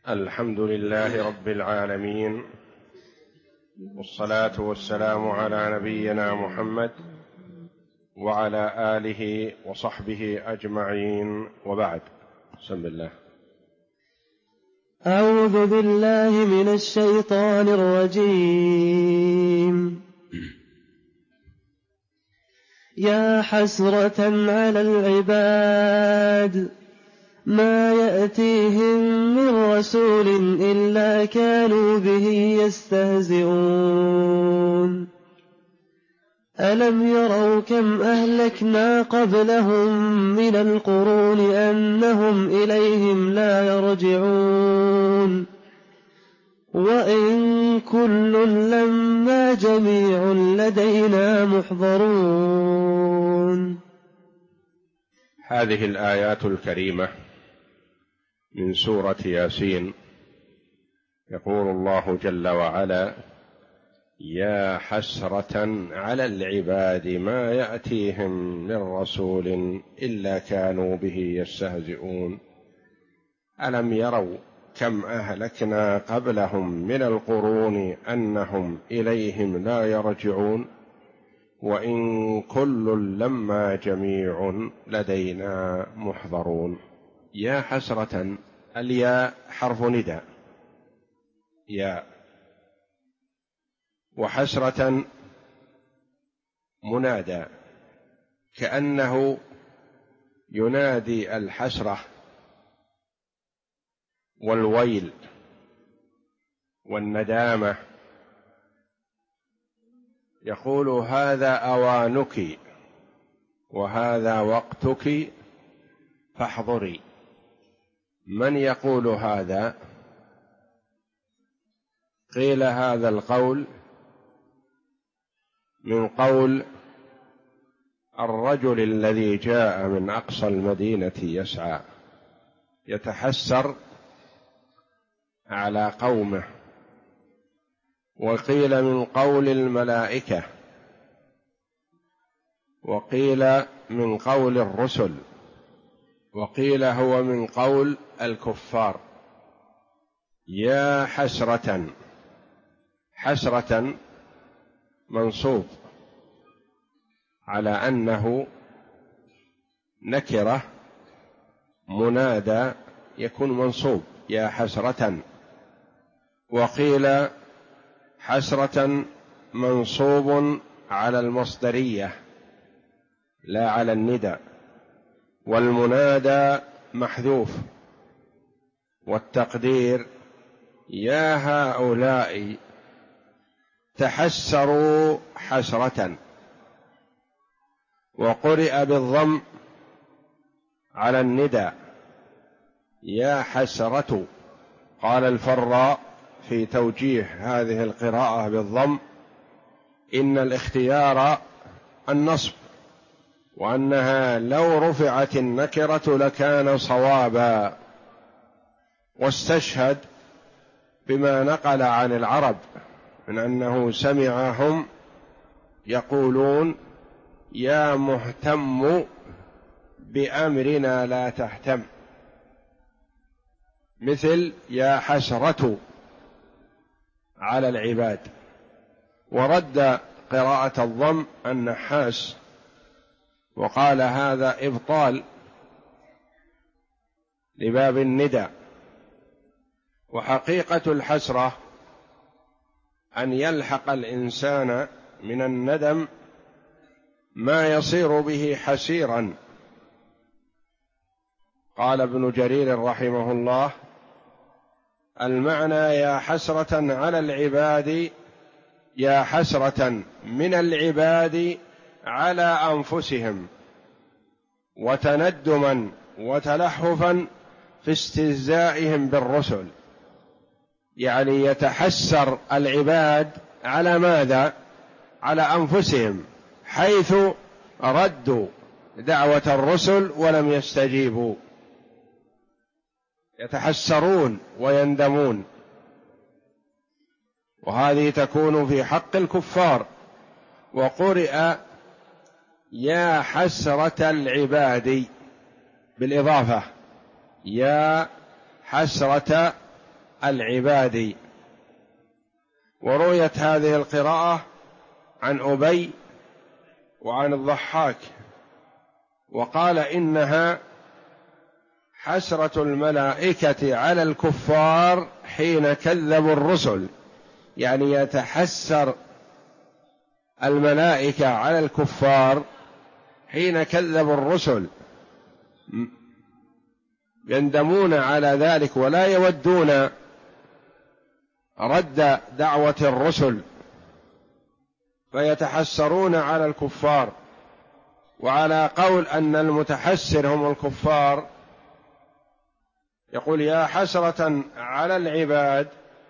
الحمد لله رب العالمين، والصلاة والسلام على نبينا محمد وعلى آله وصحبه أجمعين، وبعد. بسم الله. أعوذ بالله من الشيطان الرجيم. يا حسرة على العباد ما يأتيهم من رسول إلا كانوا به يستهزئون. ألم يروا كم أهلكنا قبلهم من القرون أنهم إليهم لا يرجعون وإن كل لما جميع لدينا محضرون. هذه الآيات الكريمة من سورة ياسين يقول الله جل وعلا: يا حسرة على العباد ما يأتيهم من رسول إلا كانوا به يستهزئون. ألم يروا كم أهلكنا قبلهم من القرون أنهم إليهم لا يرجعون وإن كل لما جميع لدينا محضرون. يا حسرة، الياء حرف نداء، يا، وحسرة منادى، كأنه ينادي الحسرة والويل والندامة، يقول: هذا أوانك وهذا وقتك فاحضري. من يقول هذا؟ قيل هذا القول من قول الرجل الذي جاء من أقصى المدينة يسعى يتحسر على قومه، وقيل من قول الملائكة، وقيل من قول الرسل، وقيل هو من قول الكفار. يا حسرة، حسرة منصوب على أنه نكرة منادى يكون منصوب يا حسرة، وقيل حسرة منصوب على المصدرية لا على الندى، والمنادى محذوف، والتقدير: يا هؤلاء تحسروا حسرة. وقرئ بالضم على الندى: يا حسرة. قال الفراء في توجيه هذه القراءة بالضم: إن الاختيار النصب، وأنها لو رفعت النكرة لكان صوابا. واستشهد بما نقل عن العرب من أنه سمعهم يقولون: يا مهتم بأمرنا لا تهتم، مثل يا حسرة على العباد. ورد قراءة الضم النحاس وقال: هذا إبطال لباب الندى. وحقيقة الحسرة أن يلحق الإنسان من الندم ما يصير به حسيرا. قال ابن جرير رحمه الله: المعنى يا حسرة على العباد، يا حسرة من العباد على أنفسهم، وتندما وتلحفا في استهزائهم بالرسل. يعني يتحسر العباد على ماذا؟ على أنفسهم، حيث ردوا دعوة الرسل ولم يستجيبوا، يتحسرون ويندمون. وهذه تكون في حق الكفار. وقرئ يا حسرة العباد بالإضافة، يا حسرة العباد. ورويت هذه القراءة عن أبي وعن الضحاك، وقال إنها حسرة الملائكة على الكفار حين كذبوا الرسل، يعني يتحسر الملائكة على الكفار حين كذبوا الرسل، يندمون على ذلك ولا يودون رد دعوة الرسل، فيتحسرون على الكفار. وعلى قول أن المتحسر هم الكفار، يقول يا حسرة على العباد،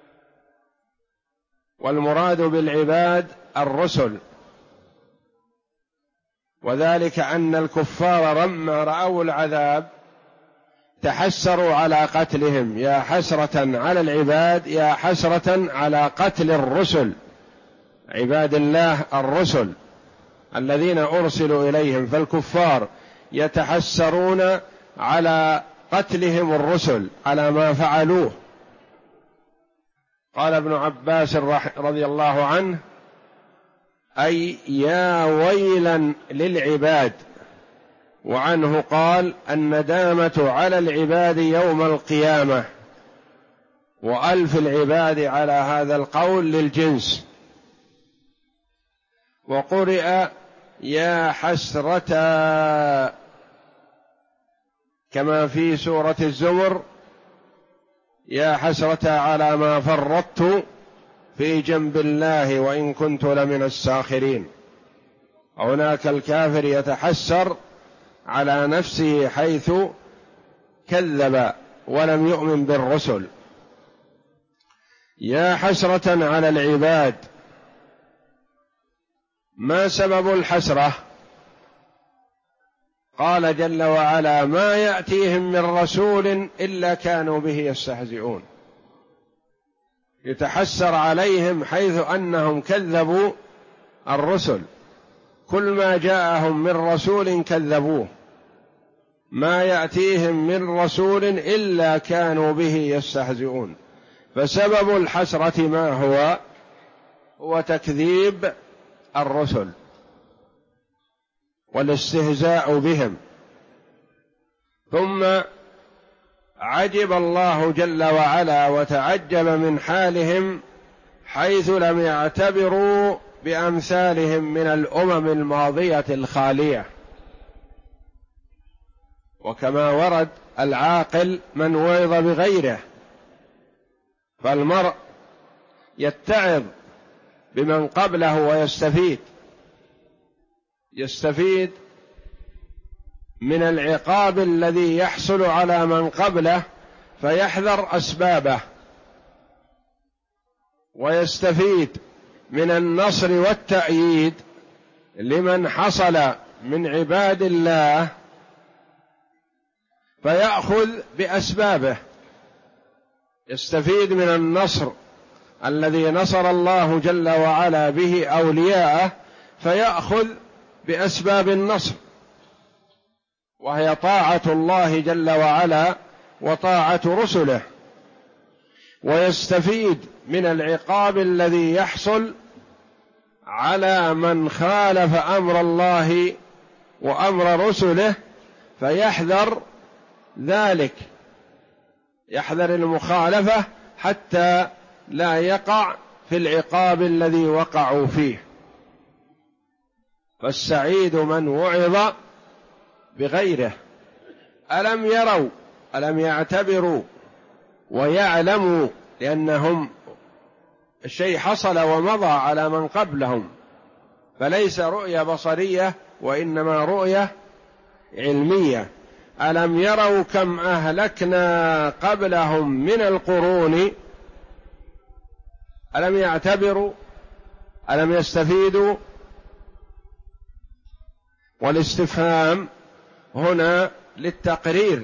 والمراد بالعباد الرسل، وذلك أن الكفار لما رأوا العذاب تحسروا على قتلهم، يا حسرة على العباد، يا حسرة على قتل الرسل، عباد الله الرسل الذين أرسلوا إليهم. فالكفار يتحسرون على قتلهم الرسل على ما فعلوه. قال ابن عباس رضي الله عنه: أي يا ويلا للعباد. وعنه قال: الندامة على العباد يوم القيامة، وألف العباد على هذا القول للجنس. وقرئ يا حسرة كما في سورة الزمر: يا حسرة على ما فرطت في جنب الله وإن كنت لمن الساخرين. هناك الكافر يتحسر على نفسه حيث كذب ولم يؤمن بالرسل. يا حسرة على العباد. ما سبب الحسرة؟ قال جل وعلا: ما يأتيهم من رسول إلا كانوا به يستهزئون. يتحسر عليهم حيث أنهم كذبوا الرسل، كل ما جاءهم من رسول كذبوه، ما يأتيهم من رسول إلا كانوا به يستهزئون. فسبب الحسرة ما هو؟ هو تكذيب الرسل والاستهزاء بهم. ثم عجب الله جل وعلا وتعجب من حالهم حيث لم يعتبروا بأمثالهم من الأمم الماضية الخالية. وكما ورد: العاقل من وعظ بغيره. فالمرء يتعظ بمن قبله ويستفيد من العقاب الذي يحصل على من قبله، فيحذر أسبابه، ويستفيد من النصر والتأييد لمن حصل من عباد الله، فيأخذ بأسبابه. يستفيد من النصر الذي نصر الله جل وعلا به أولياءه، فيأخذ بأسباب النصر، وهي طاعة الله جل وعلا وطاعة رسله. ويستفيد من العقاب الذي يحصل على من خالف أمر الله وأمر رسله، فيحذر ذلك، يحذر المخالفة حتى لا يقع في العقاب الذي وقعوا فيه. فالسعيد من وعظ بغيره. ألم يروا، ألم يعتبروا ويعلموا، لأنهم الشيء حصل ومضى على من قبلهم، فليس رؤية بصرية وإنما رؤية علمية. ألم يروا كم أهلكنا قبلهم من القرون. ألم يعتبروا؟ ألم يستفيدوا؟ والاستفهام هنا للتقرير،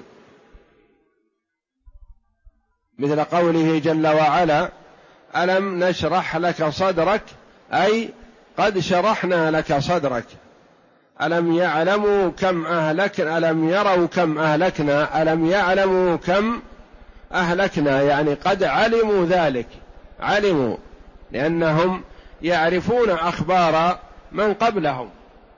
مثل قوله جل وعلا: ألم نشرح لك صدرك، أي قد شرحنا لك صدرك. ألم يعلموا كم أهلكنا، ألم يروا كم أهلكنا، ألم يعلموا كم أهلكنا يعني قد علموا ذلك، علموا لأنهم يعرفون أخبار من قبلهم،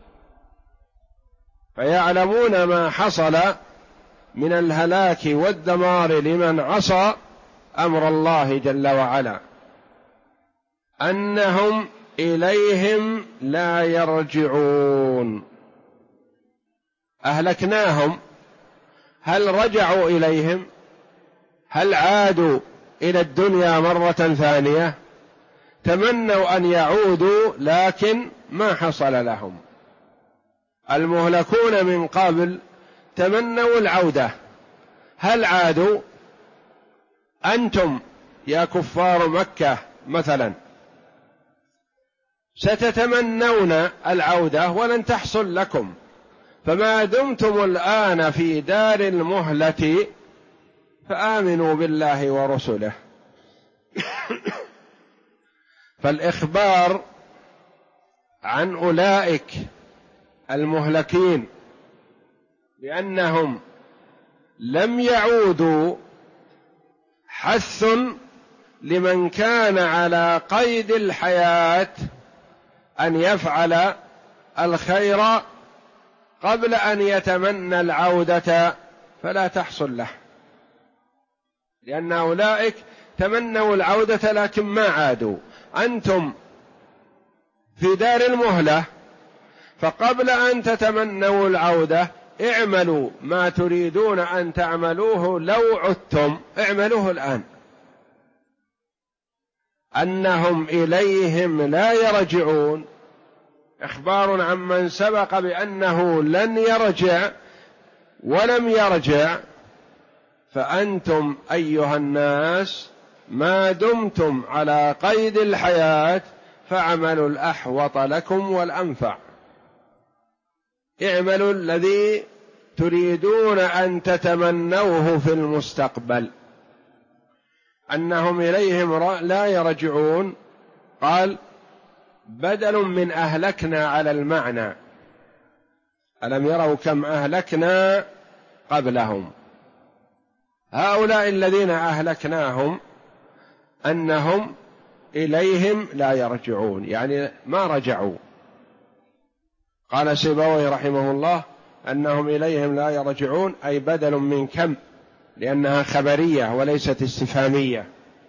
فيعلمون ما حصل من الهلاك والدمار لمن عصى أمر الله جل وعلا، أنهم إليهم لا يرجعون. أهلكناهم، هل رجعوا إليهم؟ هل عادوا إلى الدنيا مرة ثانية؟ تمنوا أن يعودوا لكن ما حصل لهم. المهلكون من قبل تمنوا العودة، هل عادوا؟ أنتم يا كفار مكة مثلا ستتمنون العودة ولن تحصل لكم، فما دمتم الآن في دار المهلة فآمنوا بالله ورسله. فالإخبار عن أولئك المهلكين بأنهم لم يعودوا حث لمن كان على قيد الحياة أن يفعل الخير قبل أن يتمنى العودة فلا تحصل له، لأن أولئك تمنوا العودة لكن ما عادوا. أنتم في دار المهلة، فقبل أن تتمنوا العودة اعملوا ما تريدون أن تعملوه لو عدتم، اعملوه الآن. أنهم إليهم لا يرجعون إخبار عمن سبق بأنه لن يرجع ولم يرجع، فأنتم أيها الناس ما دمتم على قيد الحياة فاعملوا الأحوط لكم والأنفع، اعملوا الذي تريدون أن تتمنوه في المستقبل. أنهم إليهم لا يرجعون قال بدل من أهلكنا على المعنى، ألم يروا كم أهلكنا قبلهم. هؤلاء الذين أهلكناهم أنهم إليهم لا يرجعون، يعني ما رجعوا. قال سيبويه رحمه الله أنهم إليهم لا يرجعون أي بدل من كم، لأنها خبرية وليست استفهامية،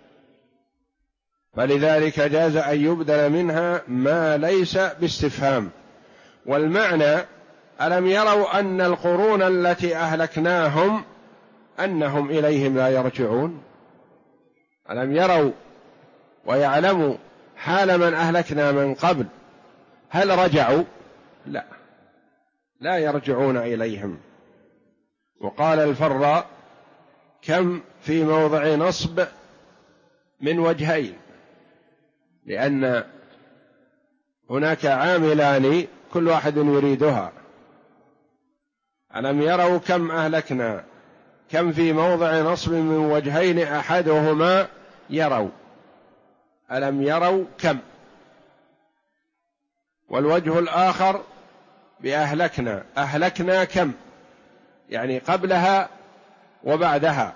فلذلك جاز أن يبدل منها ما ليس باستفهام. والمعنى ألم يروا أن القرون التي أهلكناهم أنهم إليهم لا يرجعون؟ ألم يروا ويعلموا حال من أهلكنا من قبل هل رجعوا؟ لا، لا يرجعون إليهم. وقال الفراء كم في موضع نصب من وجهين، لأن هناك عاملان كل واحد يريدها. ألم يروا كم أهلكنا، كم في موضع نصب من وجهين أحدهما يروا، ألم يروا كم، والوجه الآخر بأهلكنا، أهلكنا كم يعني قبلها وبعدها.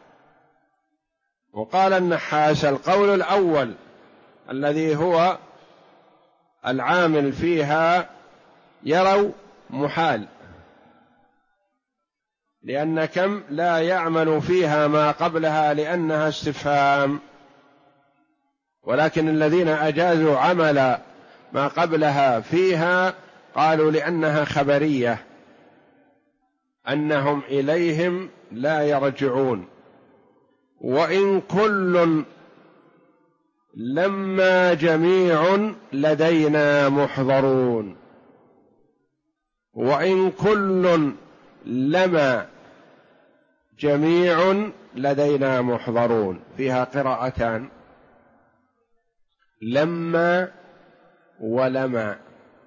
وقال النحاس القول الأول الذي هو العامل فيها يروا محال، لأن كم لا يعمل فيها ما قبلها لأنها استفهام، ولكن الذين أجازوا عمل ما قبلها فيها قالوا لأنها خبرية أنهم إليهم لا يرجعون. وإن كل لما جميع لدينا محضرون، وإن كل لما جميع لدينا محضرون، فيها قراءتان لما ولما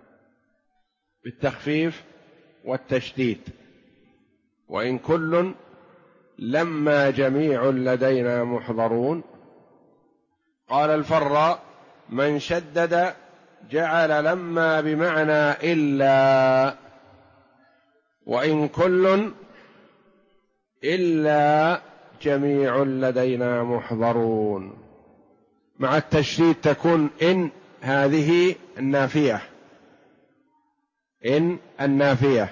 بالتخفيف والتشديد. وإن كل لما جميع لدينا محضرون. قال الفراء من شدد جعل لما بمعنى إلا، وإن كل إلا جميع لدينا محضرون. مع التشديد تكون إن هذه النافية، إن النافية،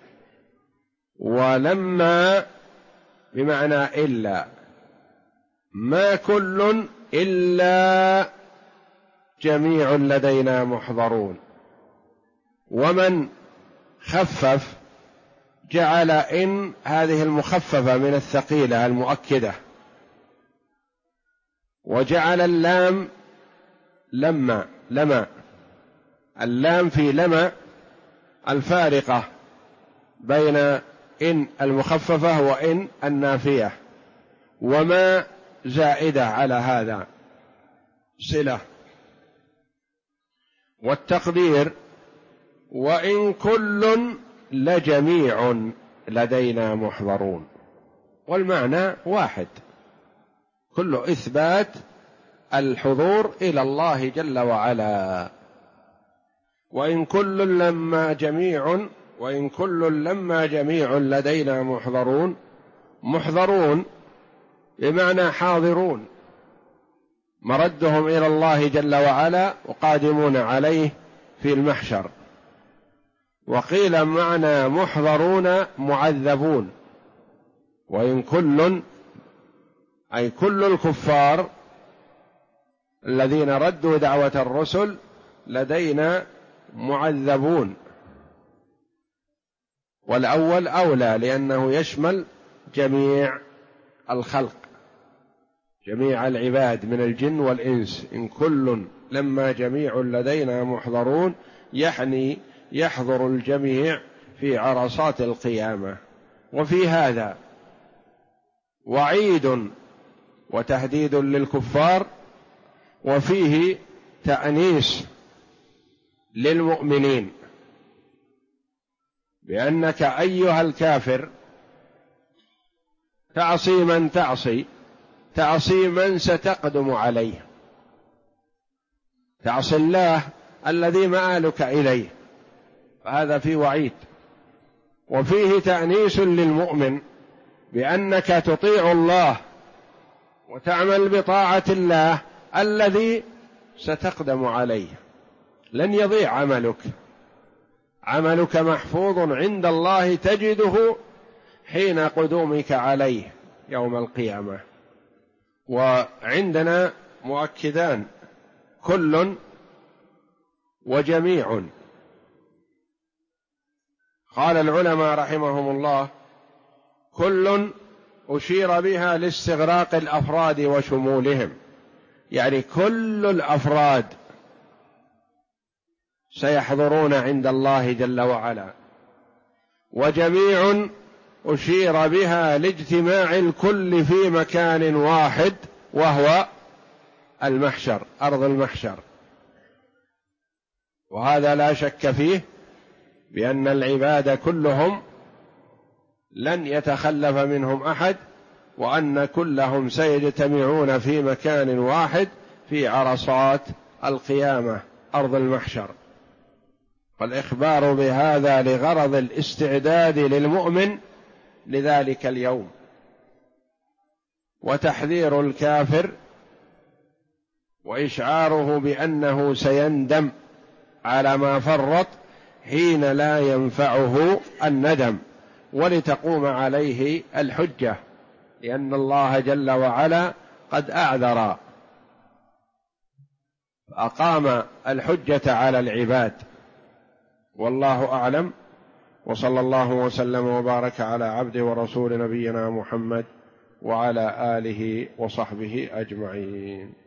ولما بمعنى إلا، ما كل إلا جميع لدينا محضرون. ومن خفف جعل إن هذه المخففة من الثقيلة المؤكدة، وجعل اللام لما اللام في لما الفارقة بين إن المخففة وإن النافية، وما زائدة على هذا صلة. والتقدير وإن كل لجميع لدينا محضرون، والمعنى واحد، كل إثبات الحضور إلى الله جل وعلا. وإن كل لما جميع لدينا محضرون. محضرون بمعنى حاضرون، مردهم إلى الله جل وعلا وقادمون عليه في المحشر. وقيل معنى محضرون معذبون. وإن كل أي كل الكفار الذين ردوا دعوة الرسل لدينا معذبون، والأول أولى لأنه يشمل جميع الخلق، جميع العباد من الجن والإنس. إن كل لما جميع لدينا محضرون يعني يحضر الجميع في عرصات القيامة. وفي هذا وعيد وتهديد للكفار، وفيه تأنيس للمؤمنين بأنك أيها الكافر تعصي من تعصي من ستقدم عليه، تعصي الله الذي مآلك إليه، فهذا فيه وعيد. وفيه تأنيس للمؤمن بأنك تطيع الله وتعمل بطاعة الله الذي ستقدم عليه، لن يضيع عملك محفوظ عند الله، تجده حين قدومك عليه يوم القيامة. وعندنا مؤكدان، كل وجميع. قال العلماء رحمهم الله: كل أشير بها لاستغراق الأفراد وشمولهم، يعني كل الأفراد سيحضرون عند الله جل وعلا. وجميع أشير بها لاجتماع الكل في مكان واحد، وهو المحشر، أرض المحشر. وهذا لا شك فيه بأن العباد كلهم لن يتخلف منهم أحد، وأن كلهم سيجتمعون في مكان واحد في عرصات القيامة أرض المحشر. فالإخبار بهذا لغرض الاستعداد للمؤمن لذلك اليوم، وتحذير الكافر وإشعاره بأنه سيندم على ما فرط حين لا ينفعه الندم، ولتقوم عليه الحجة، لأن الله جل وعلا قد أعذر فأقام الحجة على العباد. والله أعلم، وصلى الله وسلم وبارك على عبده ورسول نبينا محمد وعلى آله وصحبه أجمعين.